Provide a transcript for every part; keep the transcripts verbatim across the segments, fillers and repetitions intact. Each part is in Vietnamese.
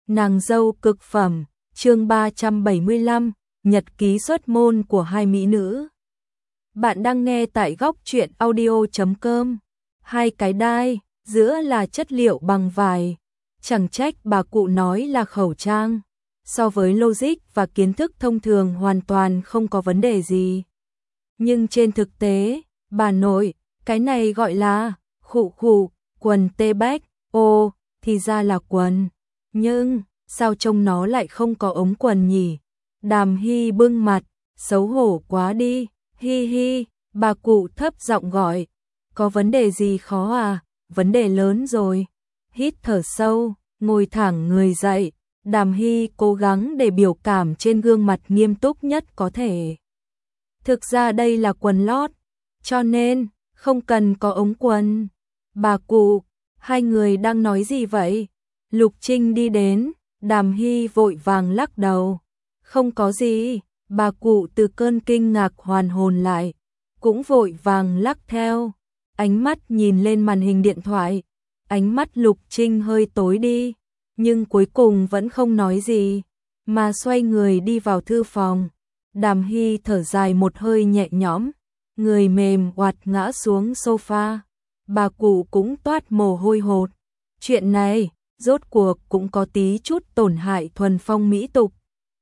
Nàng dâu cực phẩm, chương ba trăm bảy mươi lăm, nhật ký xuất môn của hai mỹ nữ. Bạn đang nghe tại góc truyện audio chấm com. Hai cái đai, giữa là chất liệu bằng vải. Chẳng trách bà cụ nói là khẩu trang. So với logic và kiến thức thông thường hoàn toàn không có vấn đề gì. Nhưng trên thực tế, bà nội, cái này gọi là khụ khụ, quần tê bách, ô, thì ra là quần. Nhưng, sao trông nó lại không có ống quần nhỉ? Đàm Hy bưng mặt, xấu hổ quá đi, hi hi, bà cụ thấp giọng gọi. Có vấn đề gì khó à? Vấn đề lớn rồi. Hít thở sâu, ngồi thẳng người dậy, Đàm Hy cố gắng để biểu cảm trên gương mặt nghiêm túc nhất có thể. Thực ra đây là quần lót, cho nên không cần có ống quần. Bà cụ, hai người đang nói gì vậy? Lục Trinh đi đến, Đàm Hy vội vàng lắc đầu. Không có gì, bà cụ từ cơn kinh ngạc hoàn hồn lại, cũng vội vàng lắc theo. Ánh mắt nhìn lên màn hình điện thoại, ánh mắt Lục Trinh hơi tối đi, nhưng cuối cùng vẫn không nói gì, mà xoay người đi vào thư phòng. Đàm Hy thở dài một hơi nhẹ nhõm, người mềm oặt ngã xuống sofa. Bà cụ cũng toát mồ hôi hột. Chuyện này, rốt cuộc cũng có tí chút tổn hại thuần phong mỹ tục.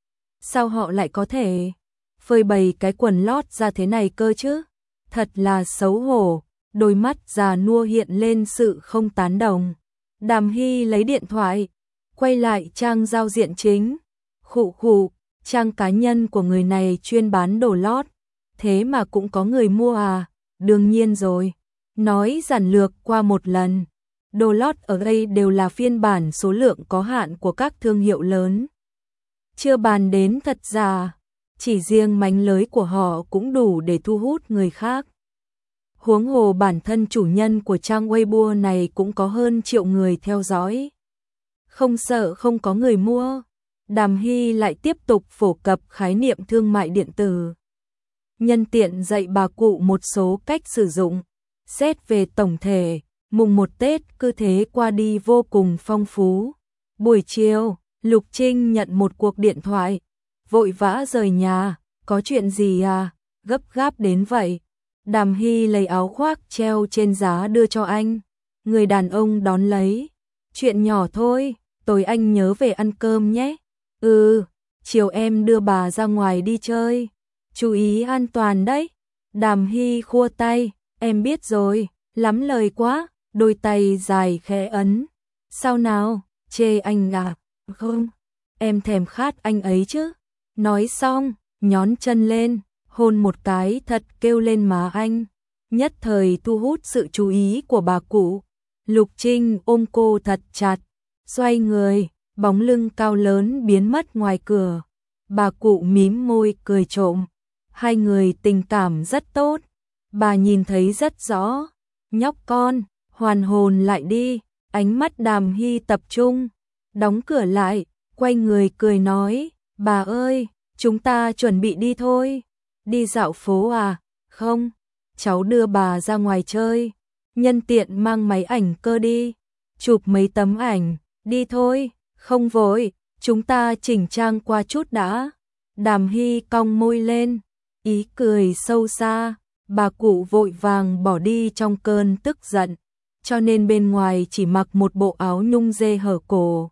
Sao họ lại có thể phơi bày cái quần lót ra thế này cơ chứ? Thật là xấu hổ, đôi mắt già nua hiện lên sự không tán đồng. Đàm Hy lấy điện thoại, quay lại trang giao diện chính. Khụ khụ, trang cá nhân của người này chuyên bán đồ lót, thế mà cũng có người mua à? Đương nhiên rồi. Nói giản lược qua một lần, đồ lót ở đây đều là phiên bản số lượng có hạn của các thương hiệu lớn. Chưa bàn đến thật giả, chỉ riêng mánh lưới của họ cũng đủ để thu hút người khác. Huống hồ bản thân chủ nhân của trang Weibo này cũng có hơn triệu người theo dõi. Không sợ không có người mua. Đàm Hy lại tiếp tục phổ cập khái niệm thương mại điện tử. Nhân tiện dạy bà cụ một số cách sử dụng. Xét về tổng thể, mùng một Tết cứ thế qua đi vô cùng phong phú. Buổi chiều, Lục Trinh nhận một cuộc điện thoại, vội vã rời nhà. Có chuyện gì à? Gấp gáp đến vậy. Đàm Hy lấy áo khoác treo trên giá đưa cho anh. Người đàn ông đón lấy. Chuyện nhỏ thôi, tối anh nhớ về ăn cơm nhé. Ừ, chiều em đưa bà ra ngoài đi chơi. Chú ý an toàn đấy. Đàm Hy khua tay. Em biết rồi, lắm lời quá. Đôi tay dài khẽ ấn. Sao nào, chê anh à? Không, em thèm khát anh ấy chứ. Nói xong, nhón chân lên, hôn một cái thật kêu lên má anh. Nhất thời thu hút sự chú ý của bà cụ. Lục Trinh ôm cô thật chặt, xoay người, bóng lưng cao lớn biến mất ngoài cửa. Bà cụ mím môi cười trộm. Hai người tình cảm rất tốt. Bà nhìn thấy rất rõ. Nhóc con, hoàn hồn lại đi. Ánh mắt Đàm Hy tập trung. Đóng cửa lại, quay người cười nói. Bà ơi, chúng ta chuẩn bị đi thôi. Đi dạo phố à? Không, cháu đưa bà ra ngoài chơi. Nhân tiện mang máy ảnh cơ đi. Chụp mấy tấm ảnh, đi thôi. Không vội, chúng ta chỉnh trang qua chút đã. Đàm Hy cong môi lên, ý cười sâu xa. Bà cụ vội vàng bỏ đi trong cơn tức giận, cho nên bên ngoài chỉ mặc một bộ áo nhung dê hở cổ.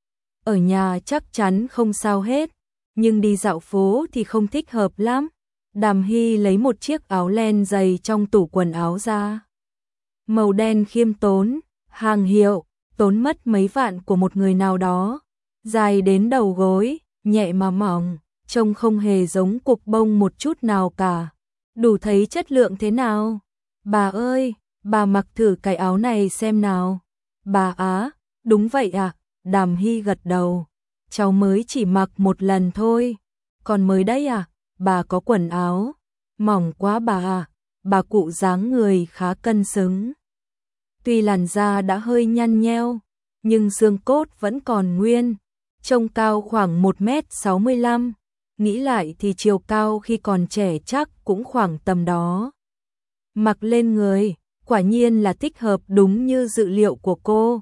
Ở nhà chắc chắn không sao hết, nhưng đi dạo phố thì không thích hợp lắm. Đàm Hy lấy một chiếc áo len dày trong tủ quần áo ra. Màu đen khiêm tốn, hàng hiệu, tốn mất mấy vạn của một người nào đó. Dài đến đầu gối, nhẹ mà mỏng, trông không hề giống cục bông một chút nào cả. Đủ thấy chất lượng thế nào. Bà ơi, bà mặc thử cái áo này xem nào. Bà á, đúng vậy à? Đàm Hy gật đầu. Cháu mới chỉ mặc một lần thôi. Còn mới đấy à? Bà có quần áo mỏng quá bà à? Bà cụ dáng người khá cân xứng. Tuy làn da đã hơi nhăn nheo, nhưng xương cốt vẫn còn nguyên. Trông cao khoảng một mét sáu mươi lăm. Nghĩ lại thì chiều cao khi còn trẻ chắc cũng khoảng tầm đó. Mặc lên người, quả nhiên là thích hợp đúng như dự liệu của cô.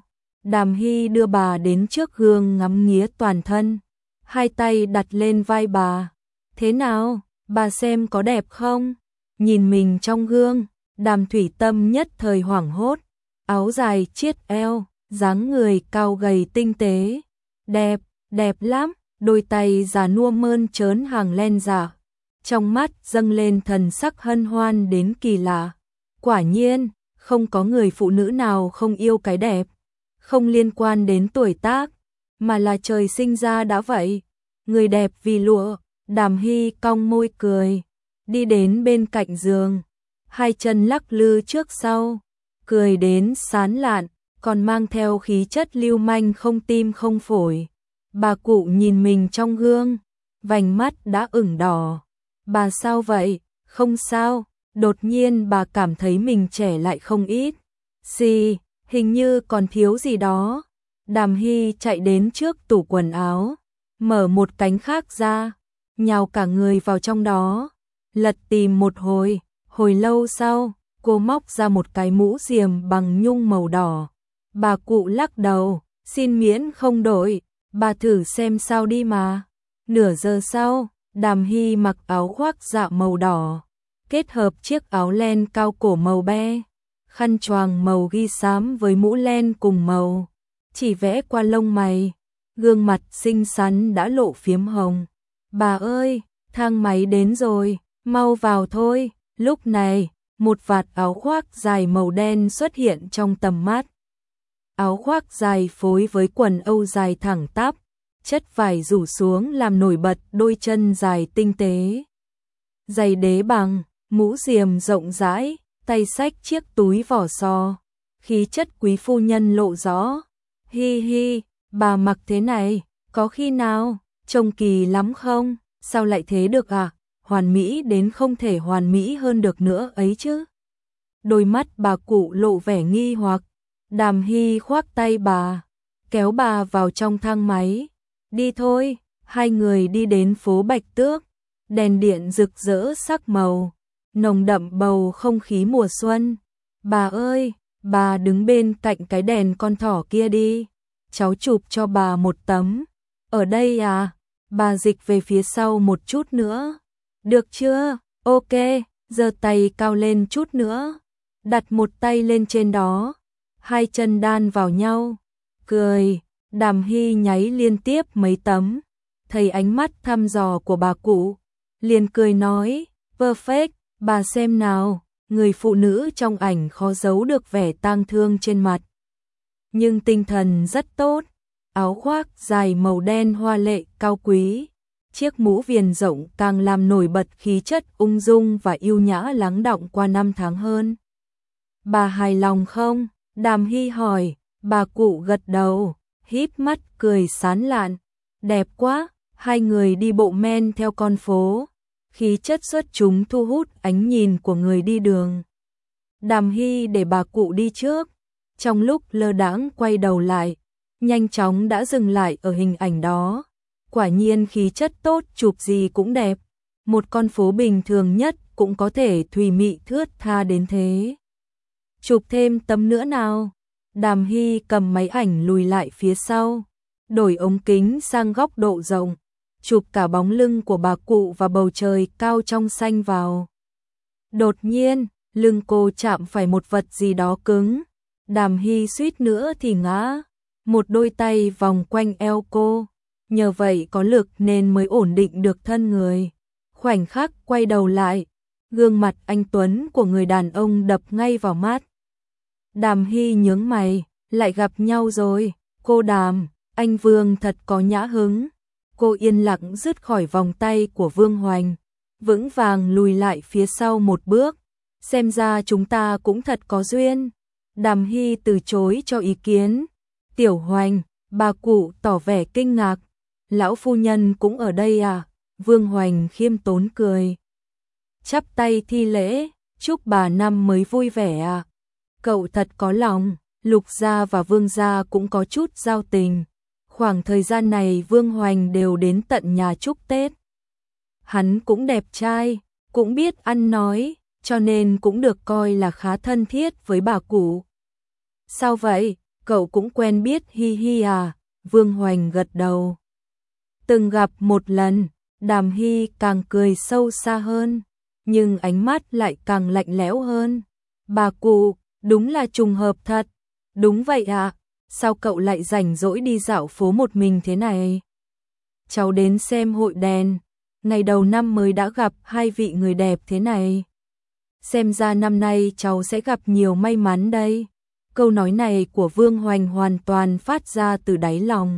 Đàm Hy đưa bà đến trước gương ngắm nghía toàn thân, hai tay đặt lên vai bà. Thế nào, bà xem có đẹp không? Nhìn mình trong gương, Đàm Thủy Tâm nhất thời hoảng hốt, áo dài chiết eo, dáng người cao gầy tinh tế. Đẹp, đẹp lắm, đôi tay già nua mơn trớn hàng len dạ. Trong mắt dâng lên thần sắc hân hoan đến kỳ lạ. Quả nhiên, không có người phụ nữ nào không yêu cái đẹp. Không liên quan đến tuổi tác, mà là trời sinh ra đã vậy. Người đẹp vì lụa. Đàm Hy cong môi cười, đi đến bên cạnh giường, hai chân lắc lư trước sau, cười đến sán lạn, còn mang theo khí chất lưu manh không tim không phổi. Bà cụ nhìn mình trong gương, vành mắt đã ửng đỏ. Bà sao vậy? Không sao. Đột nhiên bà cảm thấy mình trẻ lại không ít. Xì, hình như còn thiếu gì đó. Đàm Hy chạy đến trước tủ quần áo, mở một cánh khác ra, nhào cả người vào trong đó, lật tìm một hồi. Hồi lâu sau, cô móc ra một cái mũ diềm bằng nhung màu đỏ. Bà cụ lắc đầu, xin miễn không đổi, bà thử xem sao đi mà. Nửa giờ sau, Đàm Hy mặc áo khoác dạ màu đỏ, kết hợp chiếc áo len cao cổ màu be, khăn choàng màu ghi xám với mũ len cùng màu, chỉ vẽ qua lông mày, gương mặt xinh xắn đã lộ phiếm hồng. Bà ơi, thang máy đến rồi, mau vào thôi. Lúc này, một vạt áo khoác dài màu đen xuất hiện trong tầm mắt. Áo khoác dài phối với quần âu dài thẳng tắp, chất vải rủ xuống làm nổi bật đôi chân dài tinh tế. Giày đế bằng, mũ diềm rộng rãi, tay xách chiếc túi vỏ sò, khí chất quý phu nhân lộ rõ. Hi hi, bà mặc thế này, có khi nào, trông kỳ lắm không? Sao lại thế được à? Hoàn mỹ đến không thể hoàn mỹ hơn được nữa ấy chứ. Đôi mắt bà cụ lộ vẻ nghi hoặc. Đàm Hy khoác tay bà, kéo bà vào trong thang máy. Đi thôi. Hai người đi đến phố Bạch Tước. Đèn điện rực rỡ sắc màu, nồng đậm bầu không khí mùa xuân. Bà ơi, bà đứng bên cạnh cái đèn con thỏ kia đi, cháu chụp cho bà một tấm. Ở đây à? Bà dịch về phía sau một chút nữa. Được chưa? Ok, giơ tay cao lên chút nữa, đặt một tay lên trên đó, hai chân đan vào nhau, cười. Đàm Hy nháy liên tiếp mấy tấm, thấy ánh mắt thăm dò của bà cụ, liền cười nói, perfect, bà xem nào. Người phụ nữ trong ảnh khó giấu được vẻ tang thương trên mặt, nhưng tinh thần rất tốt. Áo khoác dài màu đen hoa lệ cao quý, chiếc mũ viền rộng càng làm nổi bật khí chất ung dung và yêu nhã lắng đọng qua năm tháng hơn. Bà hài lòng không? Đàm Hy hỏi. Bà cụ gật đầu, híp mắt cười sán lạn. Đẹp quá. Hai người đi bộ men theo con phố, khí chất xuất chúng thu hút ánh nhìn của người đi đường. Đàm Hy để bà cụ đi trước, trong lúc lơ đãng quay đầu lại, nhanh chóng đã dừng lại ở hình ảnh đó. Quả nhiên khí chất tốt, chụp gì cũng đẹp. Một con phố bình thường nhất cũng có thể thùy mị thướt tha đến thế. Chụp thêm tấm nữa nào. Đàm Hy cầm máy ảnh lùi lại phía sau, đổi ống kính sang góc độ rộng, chụp cả bóng lưng của bà cụ và bầu trời cao trong xanh vào. Đột nhiên, lưng cô chạm phải một vật gì đó cứng. Đàm Hy suýt nữa thì ngã. Một đôi tay vòng quanh eo cô, nhờ vậy có lực nên mới ổn định được thân người. Khoảnh khắc quay đầu lại, gương mặt anh tuấn của người đàn ông đập ngay vào mắt. Đàm Hy nhướng mày, lại gặp nhau rồi. Cô Đàm, anh Vương thật có nhã hứng. Cô yên lặng dứt khỏi vòng tay của Vương Hoành, vững vàng lùi lại phía sau một bước. Xem ra chúng ta cũng thật có duyên. Đàm Hy từ chối cho ý kiến. Tiểu Hoành, bà cụ tỏ vẻ kinh ngạc. Lão phu nhân cũng ở đây à? Vương Hoành khiêm tốn cười, chắp tay thi lễ, chúc bà năm mới vui vẻ à. Cậu thật có lòng. Lục gia và Vương gia cũng có chút giao tình. Khoảng thời gian này Vương Hoành đều đến tận nhà chúc Tết. Hắn cũng đẹp trai, cũng biết ăn nói, cho nên cũng được coi là khá thân thiết với bà cụ. Sao vậy? cậu cũng quen biết hi hi à, Vương Hoành gật đầu. Từng gặp một lần, Đàm Hy càng cười sâu xa hơn, nhưng ánh mắt lại càng lạnh lẽo hơn. Bà cụ, đúng là trùng hợp thật. Đúng vậy ạ, à, sao cậu lại rảnh rỗi đi dạo phố một mình thế này? Cháu đến xem hội đèn, ngày đầu năm mới đã gặp hai vị người đẹp thế này. Xem ra năm nay cháu sẽ gặp nhiều may mắn đây. Câu nói này của Vương Hoành hoàn toàn phát ra từ đáy lòng.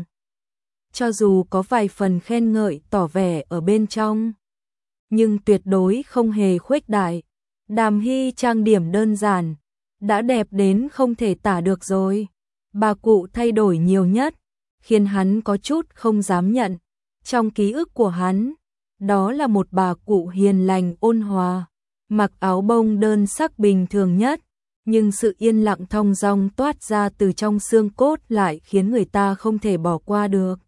Cho dù có vài phần khen ngợi tỏ vẻ ở bên trong, nhưng tuyệt đối không hề khuếch đại. Đàm Hy trang điểm đơn giản, đã đẹp đến không thể tả được rồi. Bà cụ thay đổi nhiều nhất, khiến hắn có chút không dám nhận. Trong ký ức của hắn, đó là một bà cụ hiền lành ôn hòa, mặc áo bông đơn sắc bình thường nhất, nhưng sự yên lặng thong dong toát ra từ trong xương cốt lại khiến người ta không thể bỏ qua được.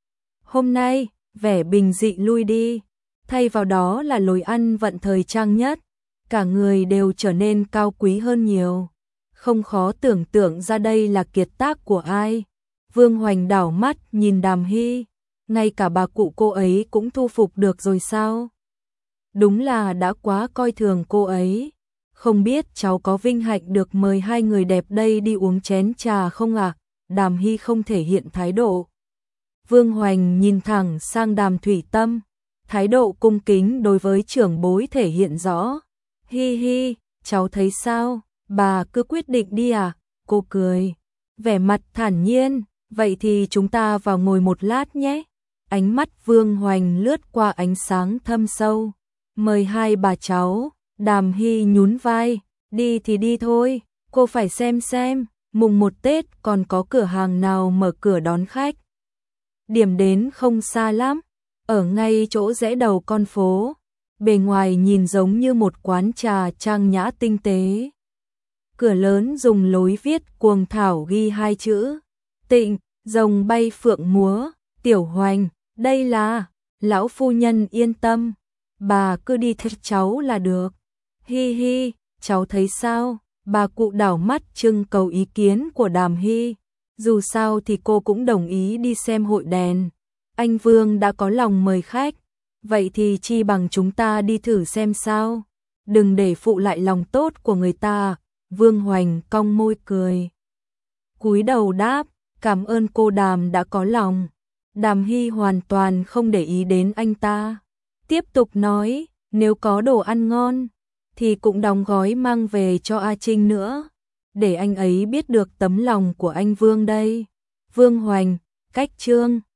Hôm nay, vẻ bình dị lui đi, thay vào đó là lối ăn vận thời trang nhất, cả người đều trở nên cao quý hơn nhiều. Không khó tưởng tượng ra đây là kiệt tác của ai. Vương Hoành đảo mắt nhìn Đàm Hy, ngay cả bà cụ cô ấy cũng thu phục được rồi sao? Đúng là đã quá coi thường cô ấy. Không biết cháu có vinh hạnh được mời hai người đẹp đây đi uống chén trà không ạ? À? Đàm Hy không thể hiện thái độ. Vương Hoành nhìn thẳng sang Đàm Thủy Tâm, thái độ cung kính đối với trưởng bối thể hiện rõ. Hi hi, cháu thấy sao? Bà cứ quyết định đi à? Cô cười, vẻ mặt thản nhiên. Vậy thì chúng ta vào ngồi một lát nhé. Ánh mắt Vương Hoành lướt qua ánh sáng thâm sâu. Mời hai bà cháu. Đàm Hy nhún vai, đi thì đi thôi, cô phải xem xem, mùng một Tết còn có cửa hàng nào mở cửa đón khách. Điểm đến không xa lắm, ở ngay chỗ rẽ đầu con phố, bề ngoài nhìn giống như một quán trà trang nhã tinh tế. Cửa lớn dùng lối viết cuồng thảo ghi hai chữ, Tịnh, rồng bay phượng múa, Tiểu Hoành, đây là, lão phu nhân yên tâm, bà cứ đi theo cháu là được. Hi hi, cháu thấy sao? Bà cụ đảo mắt trưng cầu ý kiến của Đàm Hy. Dù sao thì cô cũng đồng ý đi xem hội đèn. Anh Vương đã có lòng mời khách. Vậy thì chi bằng chúng ta đi thử xem sao. Đừng để phụ lại lòng tốt của người ta. Vương Hoành cong môi cười. Cúi đầu đáp, cảm ơn cô Đàm đã có lòng. Đàm Hy hoàn toàn không để ý đến anh ta. Tiếp tục nói, nếu có đồ ăn ngon thì cũng đóng gói mang về cho A Trinh nữa, để anh ấy biết được tấm lòng của anh Vương đây. Vương Hoành, cách chương